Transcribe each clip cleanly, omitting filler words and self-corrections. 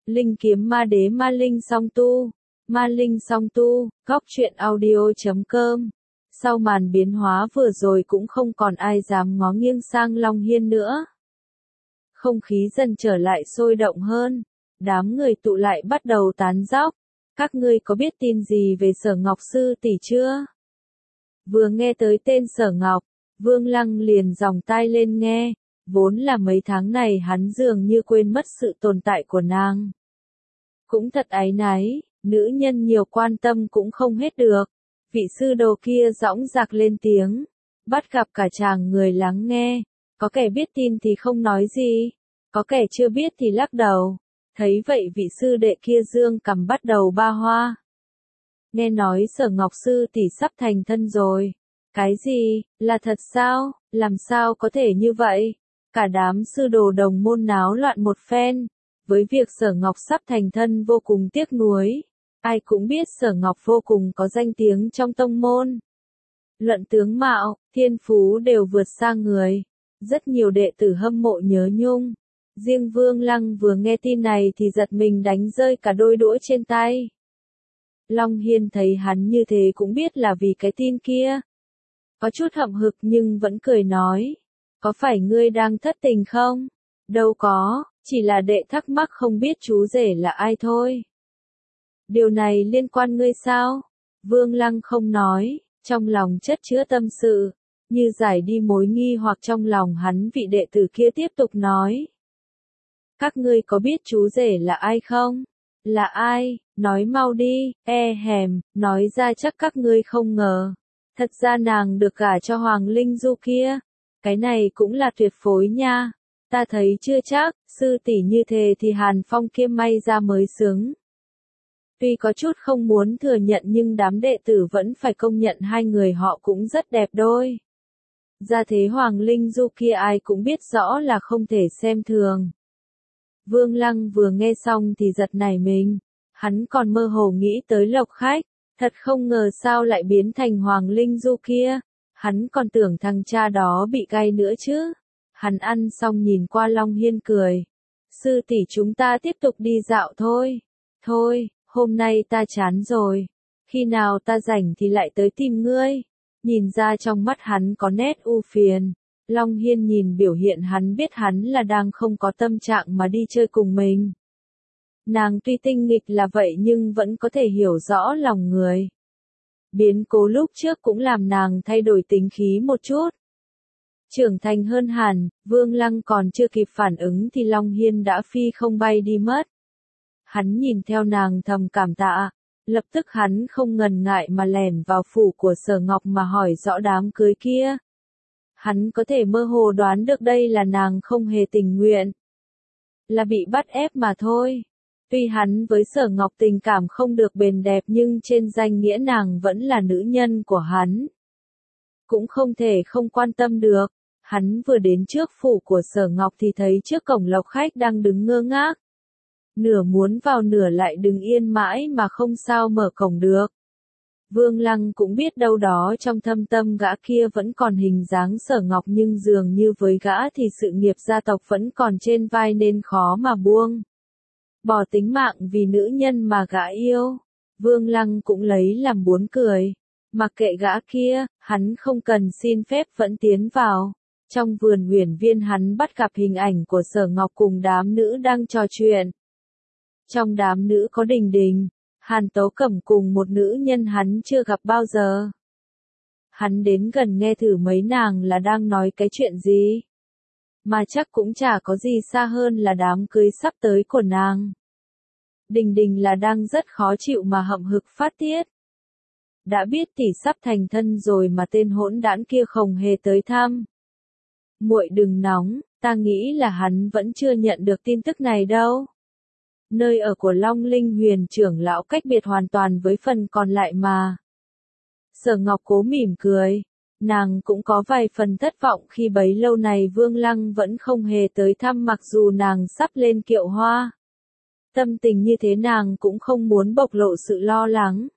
Linh kiếm ma đế ma linh song tu. Ma linh song tu, góc truyện audio.com. Sau màn biến hóa vừa rồi cũng không còn ai dám ngó nghiêng sang Long Hiên nữa. Không khí dần trở lại sôi động hơn. Đám người tụ lại bắt đầu tán dóc. Các ngươi có biết tin gì về Sở Ngọc sư tỷ chưa? Vừa nghe tới tên Sở Ngọc, Vương Lăng liền giòng tai lên nghe. Vốn là mấy tháng này hắn dường như quên mất sự tồn tại của nàng. Cũng thật áy náy, nữ nhân nhiều quan tâm cũng không hết được. Vị sư đồ kia dõng dạc lên tiếng, bắt gặp cả chàng người lắng nghe. Có kẻ biết tin thì không nói gì, có kẻ chưa biết thì lắc đầu. Thấy vậy vị sư đệ kia dương cằm bắt đầu ba hoa. Nghe nói Sở Ngọc sư tỷ sắp thành thân rồi. Cái gì, là thật sao, làm sao có thể như vậy? Cả đám sư đồ đồng môn náo loạn một phen. Với việc Sở Ngọc sắp thành thân vô cùng tiếc nuối. Ai cũng biết Sở Ngọc vô cùng có danh tiếng trong tông môn. Luận tướng mạo, thiên phú đều vượt xa người. Rất nhiều đệ tử hâm mộ nhớ nhung. Riêng Vương Lăng vừa nghe tin này thì giật mình đánh rơi cả đôi đũa trên tay. Long Hiên thấy hắn như thế cũng biết là vì cái tin kia. Có chút hậm hực nhưng vẫn cười nói. Có phải ngươi đang thất tình không? Đâu có, chỉ là đệ thắc mắc không biết chú rể là ai thôi. Điều này liên quan ngươi sao? Vương Lăng không nói, trong lòng chất chứa tâm sự, như giải đi mối nghi hoặc trong lòng hắn. Vị đệ tử kia tiếp tục nói. Các ngươi có biết chú rể là ai không? Là ai? Nói mau đi, hèm, nói ra chắc các ngươi không ngờ. Thật ra nàng được gả cho Hoàng Linh Du kia. Cái này cũng là tuyệt phối nha. Ta thấy chưa chắc, sư tỷ như thế thì Hàn Phong kia may ra mới xứng. Tuy có chút không muốn thừa nhận nhưng đám đệ tử vẫn phải công nhận hai người họ cũng rất đẹp đôi. Gia thế Hoàng Linh Du kia ai cũng biết rõ là không thể xem thường. Vương Lăng vừa nghe xong thì giật nảy mình. Hắn còn mơ hồ nghĩ tới Lộc Khách. Thật không ngờ sao lại biến thành Hoàng Linh Du kia. Hắn còn tưởng thằng cha đó bị gay nữa chứ. Hắn ăn xong nhìn qua Long Hiên cười. Sư tỷ chúng ta tiếp tục đi dạo thôi. Thôi, hôm nay ta chán rồi. Khi nào ta rảnh thì lại tới tìm ngươi. Nhìn ra trong mắt hắn có nét u phiền. Long Hiên nhìn biểu hiện hắn biết hắn là đang không có tâm trạng mà đi chơi cùng mình. Nàng tuy tinh nghịch là vậy nhưng vẫn có thể hiểu rõ lòng người. Biến cố lúc trước cũng làm nàng thay đổi tính khí một chút. Trưởng thành hơn hẳn, Vương Lăng còn chưa kịp phản ứng thì Long Hiên đã phi không bay đi mất. Hắn nhìn theo nàng thầm cảm tạ, lập tức hắn không ngần ngại mà lẻn vào phủ của Sở Ngọc mà hỏi rõ đám cưới kia. Hắn có thể mơ hồ đoán được đây là nàng không hề tình nguyện. Là bị bắt ép mà thôi. Tuy hắn với Sở Ngọc tình cảm không được bền đẹp nhưng trên danh nghĩa nàng vẫn là nữ nhân của hắn. Cũng không thể không quan tâm được. Hắn vừa đến trước phủ của Sở Ngọc thì thấy trước cổng Lộc Khách đang đứng ngơ ngác. Nửa muốn vào nửa lại đứng yên mãi mà không sao mở cổng được. Vương Lăng cũng biết đâu đó trong thâm tâm gã kia vẫn còn hình dáng Sở Ngọc nhưng dường như với gã thì sự nghiệp gia tộc vẫn còn trên vai nên khó mà buông. Bỏ tính mạng vì nữ nhân mà gã yêu. Vương Lăng cũng lấy làm buồn cười. Mặc kệ gã kia, hắn không cần xin phép vẫn tiến vào. Trong vườn uyển viên hắn bắt gặp hình ảnh của Sở Ngọc cùng đám nữ đang trò chuyện. Trong đám nữ có Đình Đình, Hàn Tấu Cẩm cùng một nữ nhân hắn chưa gặp bao giờ. Hắn đến gần nghe thử mấy nàng là đang nói cái chuyện gì. Mà chắc cũng chả có gì xa hơn là đám cưới sắp tới của nàng. Đình Đình là đang rất khó chịu mà hậm hực phát tiết. Đã biết tỷ sắp thành thân rồi mà tên hỗn đản kia không hề tới thăm. Muội đừng nóng, ta nghĩ là hắn vẫn chưa nhận được tin tức này đâu. Nơi ở của Long Linh Huyền trưởng lão cách biệt hoàn toàn với phần còn lại mà. Sở Ngọc cố mỉm cười. Nàng cũng có vài phần thất vọng khi bấy lâu này Vương Lăng vẫn không hề tới thăm mặc dù nàng sắp lên kiệu hoa. Tâm tình như thế nàng cũng không muốn bộc lộ sự lo lắng.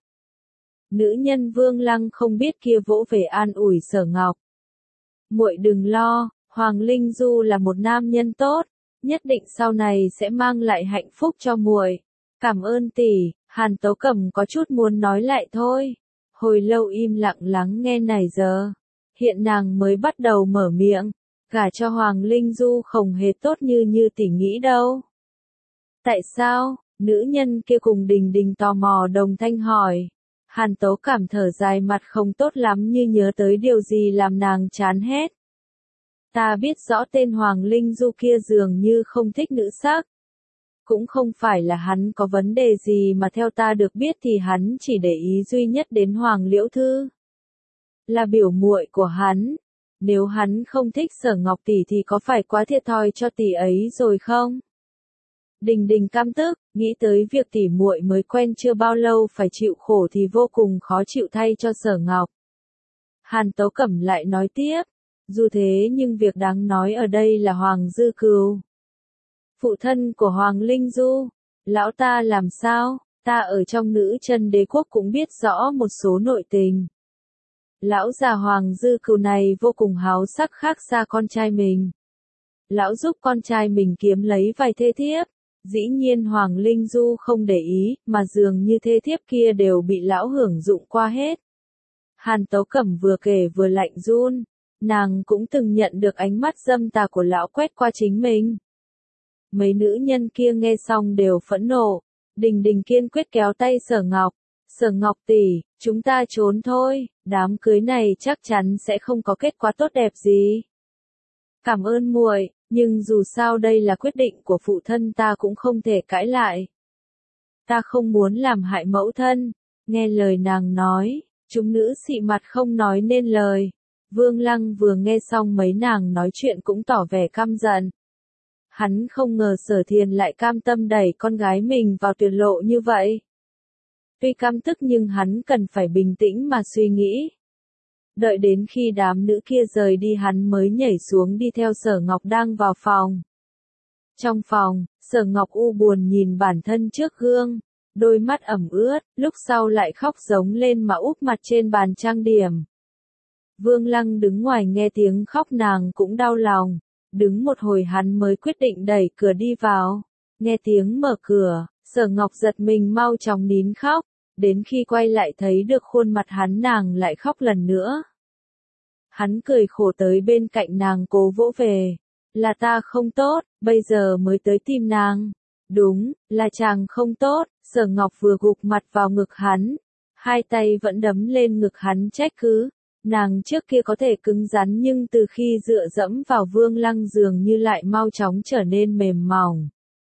Nữ nhân Vương Lăng không biết kia vỗ về an ủi Sở Ngọc. Muội đừng lo, Hoàng Linh Du là một nam nhân tốt. nhất định sau này sẽ mang lại hạnh phúc cho muội. Cảm ơn tỷ, Hàn Tấu Cẩm có chút muốn nói lại thôi. Hồi lâu im lặng lắng nghe này giờ. Hiện nàng mới bắt đầu mở miệng, gả cho Hoàng Linh Du không hề tốt như tỷ nghĩ đâu. Tại sao? Nữ nhân kia cùng Đình Đình tò mò đồng thanh hỏi. Hàn Tấu Cảm thở dài mặt không tốt lắm như nhớ tới điều gì làm nàng chán hết. Ta biết rõ tên Hoàng Linh Du kia dường như không thích nữ sắc. Cũng không phải là hắn có vấn đề gì mà theo ta được biết thì hắn chỉ để ý duy nhất đến Hoàng Liễu Thư. Là biểu muội của hắn. Nếu hắn không thích Sở Ngọc tỷ thì có phải quá thiệt thòi cho tỷ ấy rồi không? Đình Đình căm tức, nghĩ tới việc tỷ muội mới quen chưa bao lâu phải chịu khổ thì vô cùng khó chịu thay cho Sở Ngọc. Hàn Tấu Cẩm lại nói tiếp, dù thế nhưng việc đáng nói ở đây là Hoàng Dư Cừu. Phụ thân của Hoàng Linh Du, lão ta làm sao, ta ở trong Nữ Chân Đế Quốc cũng biết rõ một số nội tình. Lão già Hoàng Dư Cừu này vô cùng háo sắc khác xa con trai mình. Lão giúp con trai mình kiếm lấy vài thê thiếp. Dĩ nhiên Hoàng Linh Du không để ý, mà dường như thê thiếp kia đều bị lão hưởng dụng qua hết. Hàn Tấu Cẩm vừa kể vừa lạnh run, nàng cũng từng nhận được ánh mắt dâm tà của lão quét qua chính mình. Mấy nữ nhân kia nghe xong đều phẫn nộ, Đình Đình kiên quyết kéo tay Sở Ngọc. Sở Ngọc tỷ, chúng ta trốn thôi, đám cưới này chắc chắn sẽ không có kết quả tốt đẹp gì. Cảm ơn muội, nhưng dù sao đây là quyết định của phụ thân ta cũng không thể cãi lại. Ta không muốn làm hại mẫu thân, nghe lời nàng nói, chúng nữ xị mặt không nói nên lời. Vương Lăng vừa nghe xong mấy nàng nói chuyện cũng tỏ vẻ căm giận. Hắn không ngờ Sở Thiền lại cam tâm đẩy con gái mình vào tuyệt lộ như vậy. Tuy căm tức nhưng hắn cần phải bình tĩnh mà suy nghĩ. Đợi đến khi đám nữ kia rời đi hắn mới nhảy xuống đi theo Sở Ngọc đang vào phòng. Trong phòng, Sở Ngọc u buồn nhìn bản thân trước gương, đôi mắt ẩm ướt, lúc sau lại khóc giống lên mà úp mặt trên bàn trang điểm. Vương Lăng đứng ngoài nghe tiếng khóc nàng cũng đau lòng, đứng một hồi hắn mới quyết định đẩy cửa đi vào. Nghe tiếng mở cửa, Sở Ngọc giật mình mau chóng nín khóc, đến khi quay lại thấy được khuôn mặt hắn nàng lại khóc lần nữa. Hắn cười khổ tới bên cạnh nàng cố vỗ về. Là ta không tốt, bây giờ mới tới tìm nàng. Đúng, là chàng không tốt, Sở Ngọc vừa gục mặt vào ngực hắn. Hai tay vẫn đấm lên ngực hắn trách cứ. Nàng trước kia có thể cứng rắn nhưng từ khi dựa dẫm vào Vương Lăng dường như lại mau chóng trở nên mềm mỏng.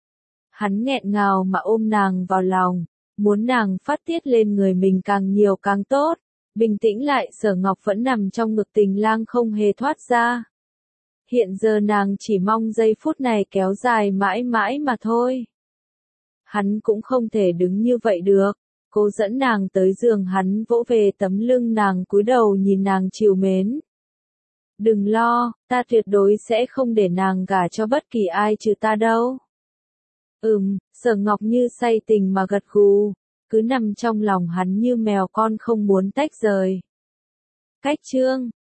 Hắn nghẹn ngào mà ôm nàng vào lòng, muốn nàng phát tiết lên người mình càng nhiều càng tốt. Bình tĩnh lại Sở Ngọc vẫn nằm trong ngực Tình Lang không hề thoát ra. Hiện giờ nàng chỉ mong giây phút này kéo dài mãi mãi mà thôi. Hắn cũng không thể đứng như vậy được. Cô dẫn nàng tới giường hắn vỗ về tấm lưng nàng cúi đầu nhìn nàng trìu mến. Đừng lo, ta tuyệt đối sẽ không để nàng gả cho bất kỳ ai trừ ta đâu. Sở Ngọc như say tình mà gật gù, cứ nằm trong lòng hắn như mèo con không muốn tách rời. Cách chương